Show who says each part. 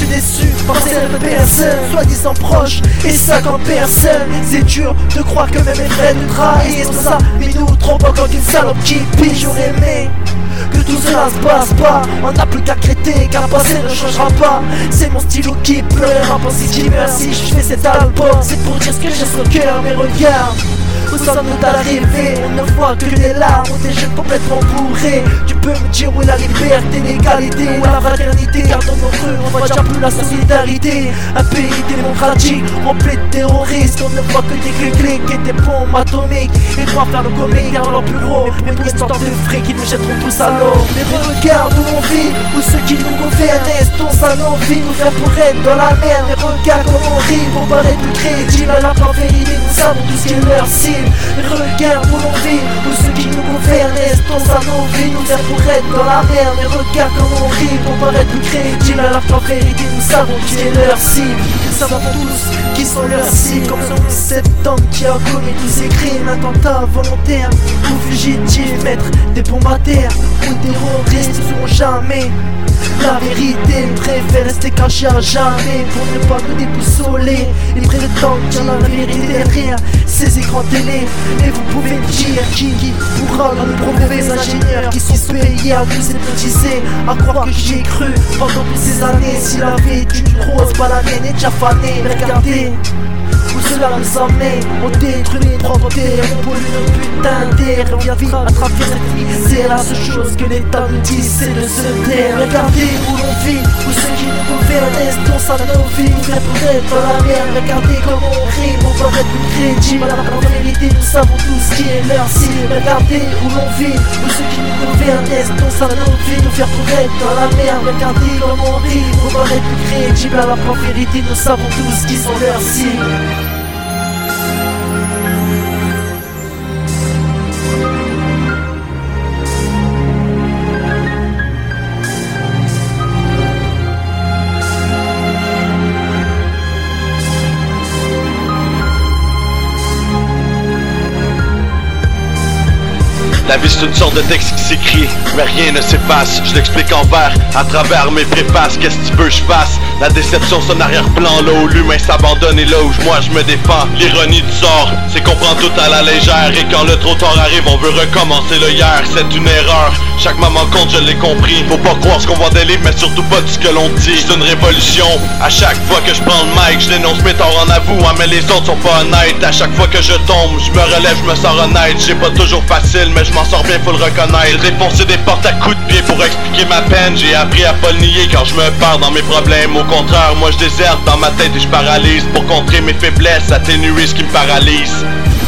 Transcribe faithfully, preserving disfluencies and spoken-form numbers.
Speaker 1: déçu par cette personne, soi-disant proche et cinquante personnes. C'est dur de croire que même mes frères nous trahissent. Pour ça, mais nous trompons encore qu'une salope qui pige. J'aurais aimé que tout cela se passe pas. On n'a plus qu'à crêter, car le passé ne changera pas. C'est mon stylo qui pleure, un pensée qui meurt. Si je fais cet album, c'est pour dire ce que j'ai sur le cœur. Mais regarde, où sommes-nous d'arriver? On ne voit que des larmes, on est jeunes complètement bourrés. Tu peux me dire où est la liberté, l'égalité, où est la fraternité? Car dans nos rues, on voit déjà plus la solidarité. Un pays démocratique, rempli de terroristes. On ne voit que des clics et des bombes atomiques. Et doivent faire le comique dans leur bureau. Mais pour une histoire de fric, ils nous jetteront tous à l'eau. Mais regarde où on vit, où ceux qui nous gouvernent restons à nos vies, nous faire pour être dans la merde. Mais regarde comment on rit pour paraître plus crédible. Alors qu'en vérité, nous savons tout ce qui est leur cible. Mais regarde où l'on vit, où ceux qui nous gouvernent restons à nos vies, nous faire pour être dans la merde. Mais regarde comment on rit pour paraître plus crédible. Alors qu'en vérité, nous savons tout ce qui est leur cible. Nous savons tous qui sont leurs cibles. Comme ce onze septembre qui a commis tous ces crimes, attentats volontaires ou fugitifs, mettre des bombes à terre ou terroristes ne seront jamais la vérité. Ils préfèrent rester cachés à jamais pour ne pas nous déboussoler. Ils prétendent qu'il y a la vérité derrière ces écrans télé. Et vous pouvez me dire qui, qui pourra nous prouver les ingénieurs qui sont payés à nous hypnotiser, à croire que j'y ai cru pendant toutes ces années. Si la vie est une rose, pas la mienne est déjà fanée. Mais regardez où cela nous emmène, on détruit notre terre, on pollue notre putain de terre. On vient vivre à travers cette vie, c'est la seule chose que l'État nous dit, c'est de se taire. Regardez où l'on vit, où ceux qui nous gouvernent restons à nos vies, nous faire pour être dans la merde. Regardez comment on rit, on va être plus crédible. Alors qu'en vérité nous savons tout ce qui est leur cible. Regardez où l'on vit, où ceux qui nous gouvernent restons à nos vies, nous faire pour être dans la merde. Regardez comment on rit, on va être plus crédible. Alors qu'en vérité nous savons tous qui sont leurs cibles.
Speaker 2: La vie c'est une sorte de texte qui s'écrit, mais rien ne s'efface. Je l'explique en vers, à travers mes préfaces. Qu'est-ce que tu veux je fasse? La déception c'est un arrière-plan, là où l'humain s'abandonne et là où moi je me défends. L'ironie du sort, c'est qu'on prend tout à la légère. Et quand le trop tard arrive, on veut recommencer le hier. C'est une erreur, chaque moment compte, je l'ai compris. Faut pas croire ce qu'on voit des livres, mais surtout pas tout ce que l'on dit. C'est une révolution, à chaque fois que je prends le mic, je dénonce mes torts en avouant, mais les autres sont pas honnêtes. À chaque fois que je tombe, je me relève, je me sens honnête. J'ai pas toujours facile, mais je m'en sors bien, faut le reconnaître. J'ai défoncé des portes à coups de pied pour expliquer ma peine. J'ai appris à pas le nier quand je me perds dans mes problèmes. Au contraire, moi je déserte dans ma tête et je paralyse pour contrer mes faiblesses, atténuer ce qui me paralyse.